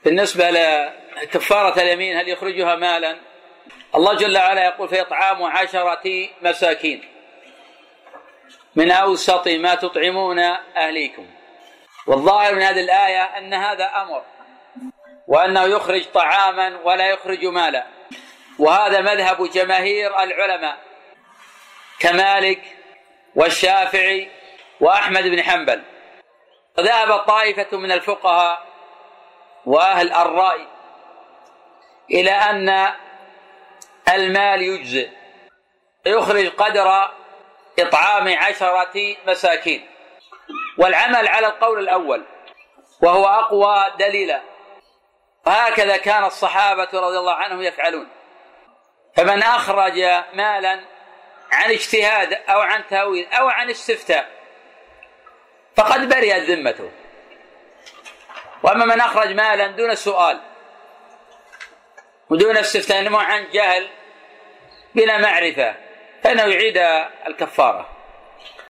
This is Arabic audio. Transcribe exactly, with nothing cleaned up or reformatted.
بالنسبة لكفارة اليمين هل يخرجها مالا؟ الله جل وعلا يقول في إطعام عشرة مساكين من أوسط ما تطعمون أهليكم. والظاهر من هذه الآية أن هذا أمر، وأنه يخرج طعاما ولا يخرج مالا، وهذا مذهب جماهير العلماء كمالك والشافعي وأحمد بن حنبل. ذهب طائفة من الفقهاء وأهل الرأي إلى أن المال يجزئ، يخرج قدر إطعام عشرة مساكين، والعمل على القول الأول وهو أقوى دليلا، وهكذا كان الصحابة رضي الله عنهم يفعلون. فمن أخرج مالا عن اجتهاد أو عن تأويل أو عن استفتاء فقد برئت ذمته، وأما من أخرج مالا دون سؤال ودون استفتاء عن جهل بلا معرفة فإنه يعيد الكفارة.